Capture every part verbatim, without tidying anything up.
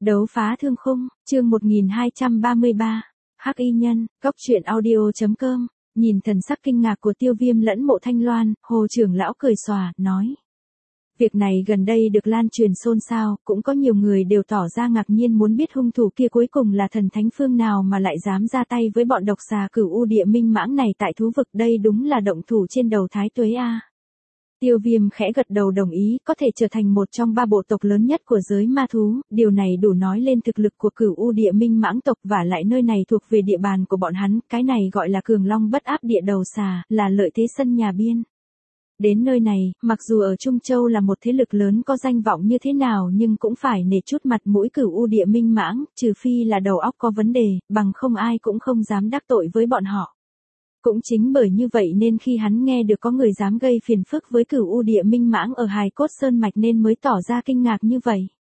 Đấu phá thương khung, chương một nghìn hai trăm ba mươi ba. Hắc y nhân, góc truyện audio chấm com. Nhìn thần sắc kinh ngạc của Tiêu Viêm lẫn Mộ Thanh Loan, Hồ trưởng lão cười xòa, nói. Việc này gần đây được lan truyền xôn xao, cũng có nhiều người đều tỏ ra ngạc nhiên muốn biết hung thủ kia cuối cùng là thần thánh phương nào mà lại dám ra tay với bọn độc xà Cửu U Địa Minh Mãng này tại thú vực, đây đúng là động thủ trên đầu Thái Tuế a. Tiêu Viêm khẽ gật đầu đồng ý, có thể trở thành một trong ba bộ tộc lớn nhất của giới ma thú, điều này đủ nói lên thực lực của Cửu U Địa Minh Mãng tộc, và lại nơi này thuộc về địa bàn của bọn hắn, cái này gọi là cường long bất áp địa đầu xà, là lợi thế sân nhà biên. Đến nơi này, mặc dù ở Trung Châu là một thế lực lớn có danh vọng như thế nào nhưng cũng phải nể chút mặt mũi Cửu U Địa Minh Mãng, trừ phi là đầu óc có vấn đề, bằng không ai cũng không dám đắc tội với bọn họ. Cũng chính bởi như vậy nên khi hắn nghe được có người dám gây phiền phức với Cửu U Địa Minh Mãng ở Hài Cốt Sơn Mạch nên mới tỏ ra kinh ngạc như vậy.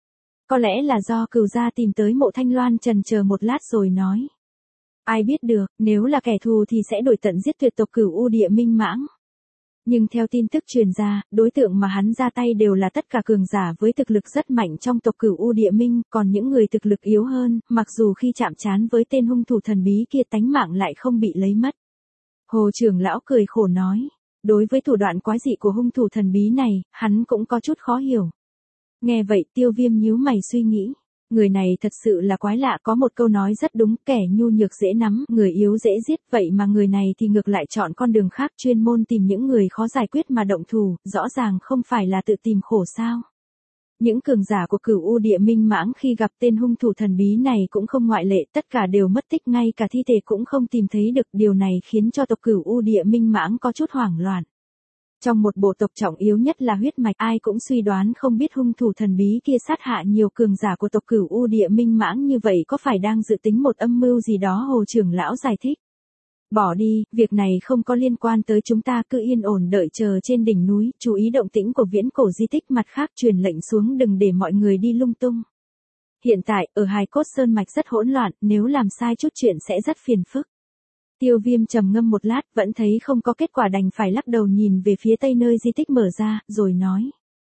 Có lẽ là do Cửu gia tìm tới Mộ Thanh Loan chần chờ một lát rồi nói. Ai biết được, nếu là kẻ thù thì sẽ đuổi tận giết tuyệt tộc Cửu U Địa Minh Mãng. Nhưng theo tin tức truyền ra, đối tượng mà hắn ra tay đều là tất cả cường giả với thực lực rất mạnh trong tộc Cửu U Địa Minh, còn những người thực lực yếu hơn, mặc dù khi chạm trán với tên hung thủ thần bí kia tánh mạng lại không bị lấy mất. Hồ trưởng lão cười khổ nói, đối với thủ đoạn quái dị của hung thủ thần bí này, hắn cũng có chút khó hiểu. Nghe vậy Tiêu Viêm nhíu mày suy nghĩ, người này thật sự là quái lạ, có một câu nói rất đúng, kẻ nhu nhược dễ nắm, người yếu dễ giết, vậy mà người này thì ngược lại chọn con đường khác, chuyên môn tìm những người khó giải quyết mà động thủ, rõ ràng không phải là tự tìm khổ sao. Những cường giả của Cửu U Địa Minh Mãng khi gặp tên hung thủ thần bí này cũng không ngoại lệ, tất cả đều mất tích, ngay cả thi thể cũng không tìm thấy được, điều này khiến cho tộc Cửu U Địa Minh Mãng có chút hoảng loạn. Trong một bộ tộc trọng yếu nhất là huyết mạch, ai cũng suy đoán không biết hung thủ thần bí kia sát hạ nhiều cường giả của tộc Cửu U Địa Minh Mãng như vậy có phải đang dự tính một âm mưu gì đó. Hồ trưởng lão giải thích. Bỏ đi, việc này không có liên quan tới chúng ta, cứ yên ổn đợi chờ trên đỉnh núi, chú ý động tĩnh của viễn cổ di tích, mặt khác truyền lệnh xuống đừng để mọi người đi lung tung. Hiện tại, ở Hài Cốt Sơn Mạch rất hỗn loạn, nếu làm sai chút chuyện sẽ rất phiền phức. Tiêu Viêm trầm ngâm một lát, vẫn thấy không có kết quả đành phải lắc đầu nhìn về phía tây nơi di tích mở ra, rồi nói.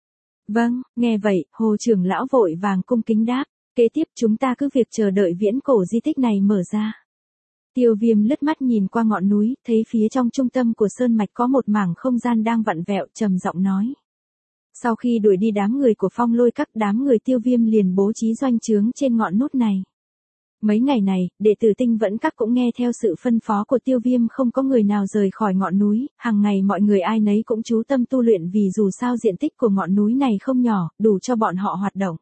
Vâng, nghe vậy, Hồ trưởng lão vội vàng cung kính đáp, kế tiếp chúng ta cứ việc chờ đợi viễn cổ di tích này mở ra. Tiêu Viêm lướt mắt nhìn qua ngọn núi, thấy phía trong trung tâm của sơn mạch có một mảng không gian đang vặn vẹo, trầm giọng nói. Sau khi đuổi đi đám người của Phong Lôi Các, đám người Tiêu Viêm liền bố trí doanh trướng trên ngọn nút này. Mấy ngày này, đệ tử Tinh Vẫn Các cũng nghe theo sự phân phó của Tiêu Viêm, không có người nào rời khỏi ngọn núi, hàng ngày mọi người ai nấy cũng chú tâm tu luyện, vì dù sao diện tích của ngọn núi này không nhỏ, đủ cho bọn họ hoạt động.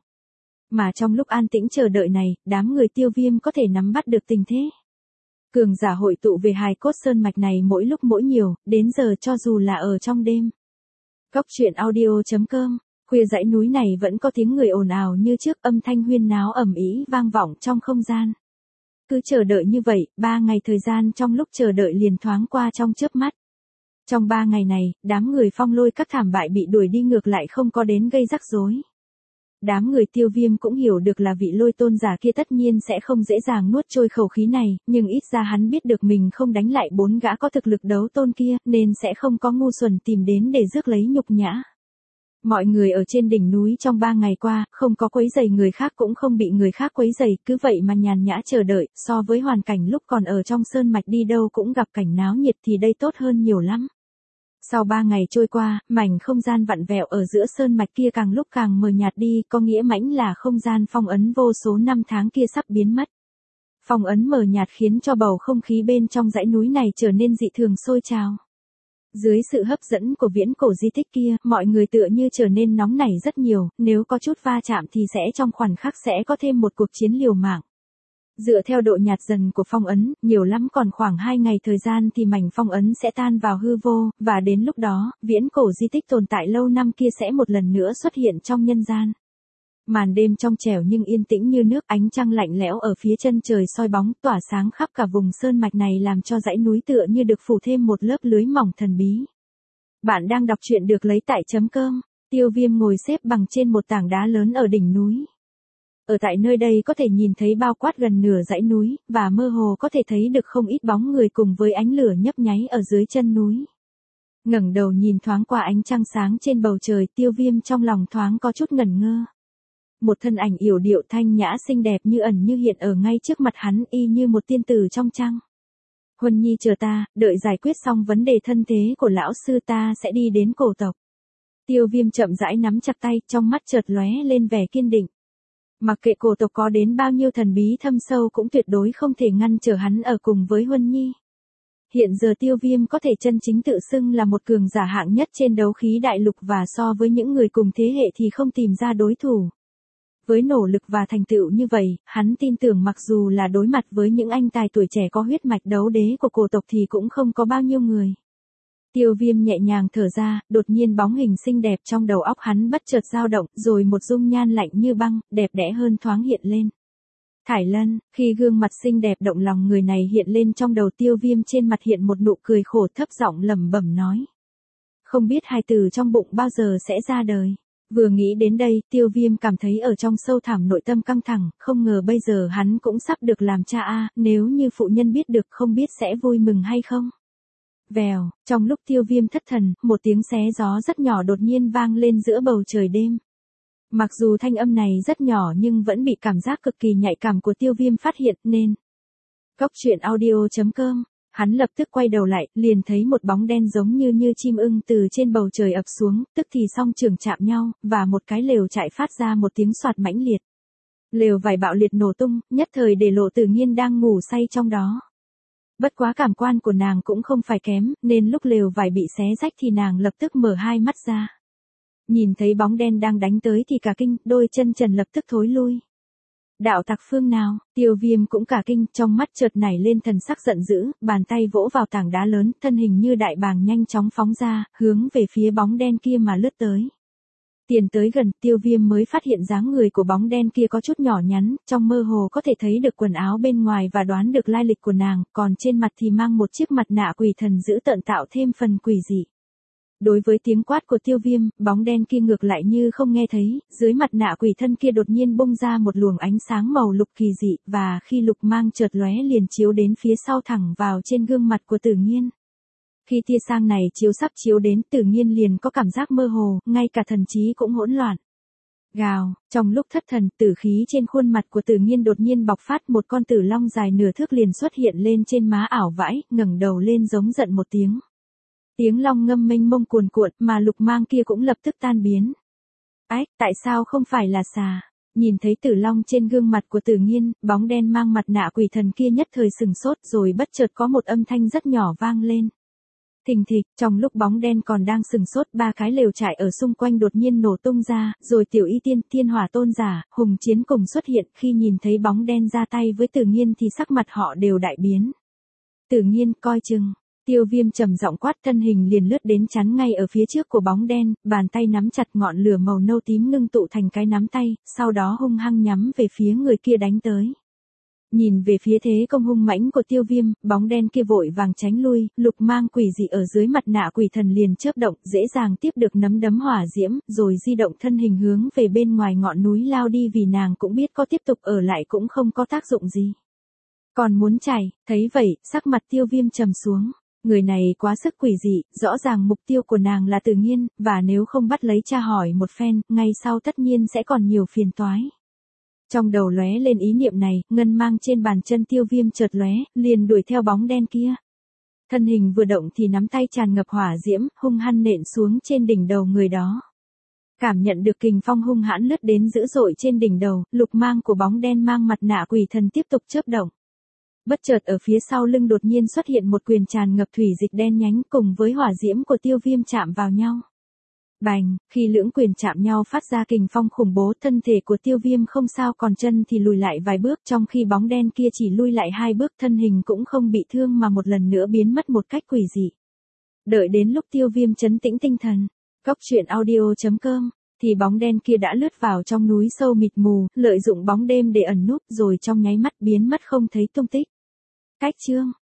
Mà trong lúc an tĩnh chờ đợi này, đám người Tiêu Viêm có thể nắm bắt được tình thế. Cường giả hội tụ về Hài Cốt Sơn Mạch này mỗi lúc mỗi nhiều, đến giờ cho dù là ở trong đêm. Góc truyện audio chấm com. Khuya dãy núi này vẫn có tiếng người ồn ào như trước, âm thanh huyên náo ầm ĩ vang vọng trong không gian. Cứ chờ đợi như vậy, ba ngày thời gian trong lúc chờ đợi liền thoáng qua trong chớp mắt. Trong ba ngày này, đám người Phong Lôi Các thảm bại bị đuổi đi ngược lại không có đến gây rắc rối. Đám người Tiêu Viêm cũng hiểu được là vị Lôi tôn giả kia tất nhiên sẽ không dễ dàng nuốt trôi khẩu khí này, nhưng ít ra hắn biết được mình không đánh lại bốn gã có thực lực đấu tôn kia, nên sẽ không có ngu xuẩn tìm đến để rước lấy nhục nhã. Mọi người ở trên đỉnh núi trong ba ngày qua, không có quấy rầy người khác cũng không bị người khác quấy rầy, cứ vậy mà nhàn nhã chờ đợi, so với hoàn cảnh lúc còn ở trong sơn mạch đi đâu cũng gặp cảnh náo nhiệt thì đây tốt hơn nhiều lắm. Sau ba ngày trôi qua, mảnh không gian vặn vẹo ở giữa sơn mạch kia càng lúc càng mờ nhạt đi, có nghĩa mãnh là không gian phong ấn vô số năm tháng kia sắp biến mất. Phong ấn mờ nhạt khiến cho bầu không khí bên trong dãy núi này trở nên dị thường sôi trào. Dưới sự hấp dẫn của viễn cổ di tích kia, mọi người tựa như trở nên nóng nảy rất nhiều, nếu có chút va chạm thì sẽ trong khoảnh khắc sẽ có thêm một cuộc chiến liều mạng. Dựa theo độ nhạt dần của phong ấn, nhiều lắm còn khoảng hai ngày thời gian thì mảnh phong ấn sẽ tan vào hư vô, và đến lúc đó, viễn cổ di tích tồn tại lâu năm kia sẽ một lần nữa xuất hiện trong nhân gian. Màn đêm trong trẻo nhưng yên tĩnh như nước, ánh trăng lạnh lẽo ở phía chân trời soi bóng, tỏa sáng khắp cả vùng sơn mạch này làm cho dãy núi tựa như được phủ thêm một lớp lưới mỏng thần bí. Bạn đang đọc truyện được lấy tại chấm com. Tiêu Viêm ngồi xếp bằng trên một tảng đá lớn ở đỉnh núi. Ở tại nơi đây có thể nhìn thấy bao quát gần nửa dãy núi, và mơ hồ có thể thấy được không ít bóng người cùng với ánh lửa nhấp nháy ở dưới chân núi. Ngẩng đầu nhìn thoáng qua ánh trăng sáng trên bầu trời, Tiêu Viêm trong lòng thoáng có chút ngẩn ngơ. Một thân ảnh yểu điệu thanh nhã xinh đẹp như ẩn như hiện ở ngay trước mặt hắn, y như một tiên tử trong trăng. Huân Nhi chờ ta, đợi giải quyết xong vấn đề thân thế của lão sư ta sẽ đi đến cổ tộc. Tiêu Viêm chậm rãi nắm chặt tay, trong mắt chợt lóe lên vẻ kiên định. Mặc kệ cổ tộc có đến bao nhiêu thần bí thâm sâu cũng tuyệt đối không thể ngăn trở hắn ở cùng với Huân Nhi. Hiện giờ Tiêu Viêm có thể chân chính tự xưng là một cường giả hạng nhất trên đấu khí đại lục, và so với những người cùng thế hệ thì không tìm ra đối thủ. Với nỗ lực và thành tựu như vậy, hắn tin tưởng mặc dù là đối mặt với những anh tài tuổi trẻ có huyết mạch đấu đế của cổ tộc thì cũng không có bao nhiêu người. Tiêu Viêm nhẹ nhàng thở ra, đột nhiên bóng hình xinh đẹp trong đầu óc hắn bất chợt dao động, rồi một dung nhan lạnh như băng, đẹp đẽ hơn thoáng hiện lên. Thải Lân, khi gương mặt xinh đẹp động lòng người này hiện lên trong đầu Tiêu Viêm, trên mặt hiện một nụ cười khổ, thấp giọng lẩm bẩm nói. Không biết hài tử trong bụng bao giờ sẽ ra đời. Vừa nghĩ đến đây, Tiêu Viêm cảm thấy ở trong sâu thẳm nội tâm căng thẳng, không ngờ bây giờ hắn cũng sắp được làm cha a, nếu như phụ nhân biết được không biết sẽ vui mừng hay không. Vèo, trong lúc Tiêu Viêm thất thần, một tiếng xé gió rất nhỏ đột nhiên vang lên giữa bầu trời đêm. Mặc dù thanh âm này rất nhỏ nhưng vẫn bị cảm giác cực kỳ nhạy cảm của Tiêu Viêm phát hiện nên. Cốc truyện audio chấm com, hắn lập tức quay đầu lại, liền thấy một bóng đen giống như như chim ưng từ trên bầu trời ập xuống, tức thì song trường chạm nhau, và một cái lều trại phát ra một tiếng xoạt mãnh liệt. Lều vải bạo liệt nổ tung, nhất thời để Lộ Tử Nghiên đang ngủ say trong đó. Bất quá cảm quan của nàng cũng không phải kém, nên lúc lều vải bị xé rách thì nàng lập tức mở hai mắt ra. Nhìn thấy bóng đen đang đánh tới thì cả kinh, đôi chân trần lập tức thối lui. Đạo tặc phương nào? Tiêu Viêm cũng cả kinh, trong mắt chợt nảy lên thần sắc giận dữ, bàn tay vỗ vào tảng đá lớn, thân hình như đại bàng nhanh chóng phóng ra, hướng về phía bóng đen kia mà lướt tới. Tiền tới gần, Tiêu Viêm mới phát hiện dáng người của bóng đen kia có chút nhỏ nhắn, trong mơ hồ có thể thấy được quần áo bên ngoài và đoán được lai lịch của nàng, còn trên mặt thì mang một chiếc mặt nạ quỷ thần dữ tợn tạo thêm phần quỷ dị. Đối với tiếng quát của Tiêu Viêm, bóng đen kia ngược lại như không nghe thấy, dưới mặt nạ quỷ thân kia đột nhiên bung ra một luồng ánh sáng màu lục kỳ dị, và khi lục mang chợt lóe liền chiếu đến phía sau thẳng vào trên gương mặt của Tử Nghiên. Khi tia sáng này chiếu sắp chiếu đến, Tử Nghiên liền có cảm giác mơ hồ, ngay cả thần trí cũng hỗn loạn. Gào, trong lúc thất thần, tử khí trên khuôn mặt của Tử Nghiên đột nhiên bộc phát, một con tử long dài nửa thước liền xuất hiện lên trên má ảo vãi, ngẩng đầu lên giống giận một tiếng. Tiếng long ngâm mênh mông cuồn cuộn, mà lục mang kia cũng lập tức tan biến. Ách, tại sao không phải là xà? Nhìn thấy tử long trên gương mặt của Tử Nghiên, bóng đen mang mặt nạ quỷ thần kia nhất thời sừng sốt, rồi bất chợt có một âm thanh rất nhỏ vang lên. Thình thịch, trong lúc bóng đen còn đang sừng sốt, ba cái lều trại ở xung quanh đột nhiên nổ tung ra, rồi Tiểu Y Tiên, Thiên Hỏa Tôn giả, Hùng Chiến cùng xuất hiện, khi nhìn thấy bóng đen ra tay với Tử Nghiên thì sắc mặt họ đều đại biến. Tử Nghiên, coi chừng. Tiêu Viêm trầm giọng quát, thân hình liền lướt đến chắn ngay ở phía trước của bóng đen, bàn tay nắm chặt ngọn lửa màu nâu tím ngưng tụ thành cái nắm tay, sau đó hung hăng nhắm về phía người kia đánh tới. Nhìn về phía thế công hung mãnh của Tiêu Viêm, bóng đen kia vội vàng tránh lui, lục mang quỷ dị ở dưới mặt nạ quỷ thần liền chớp động, dễ dàng tiếp được nấm đấm hỏa diễm, rồi di động thân hình hướng về bên ngoài ngọn núi lao đi, vì nàng cũng biết có tiếp tục ở lại cũng không có tác dụng gì. Còn muốn chạy, thấy vậy, sắc mặt Tiêu Viêm trầm xuống. Người này quá sức quỷ dị, rõ ràng mục tiêu của nàng là Tử Nghiên, và nếu không bắt lấy tra hỏi một phen, ngay sau tất nhiên sẽ còn nhiều phiền toái. Trong đầu lóe lên ý niệm này, ngân mang trên bàn chân Tiêu Viêm chợt lóe, liền đuổi theo bóng đen kia. Thân hình vừa động thì nắm tay tràn ngập hỏa diễm, hung hăng nện xuống trên đỉnh đầu người đó. Cảm nhận được kình phong hung hãn lướt đến dữ dội trên đỉnh đầu, lục mang của bóng đen mang mặt nạ quỷ thần tiếp tục chớp động. Bất chợt ở phía sau lưng đột nhiên xuất hiện một quyền tràn ngập thủy dịch đen nhánh, cùng với hỏa diễm của Tiêu Viêm chạm vào nhau. Bành, khi lưỡng quyền chạm nhau phát ra kình phong khủng bố, thân thể của Tiêu Viêm không sao, còn chân thì lùi lại vài bước, trong khi bóng đen kia chỉ lui lại hai bước, thân hình cũng không bị thương mà một lần nữa biến mất một cách quỷ dị. Đợi đến lúc Tiêu Viêm trấn tĩnh tinh thần, cốc truyện audio chấm com, thì bóng đen kia đã lướt vào trong núi sâu mịt mù, lợi dụng bóng đêm để ẩn núp, rồi trong nháy mắt biến mất không thấy tung tích. Cách chương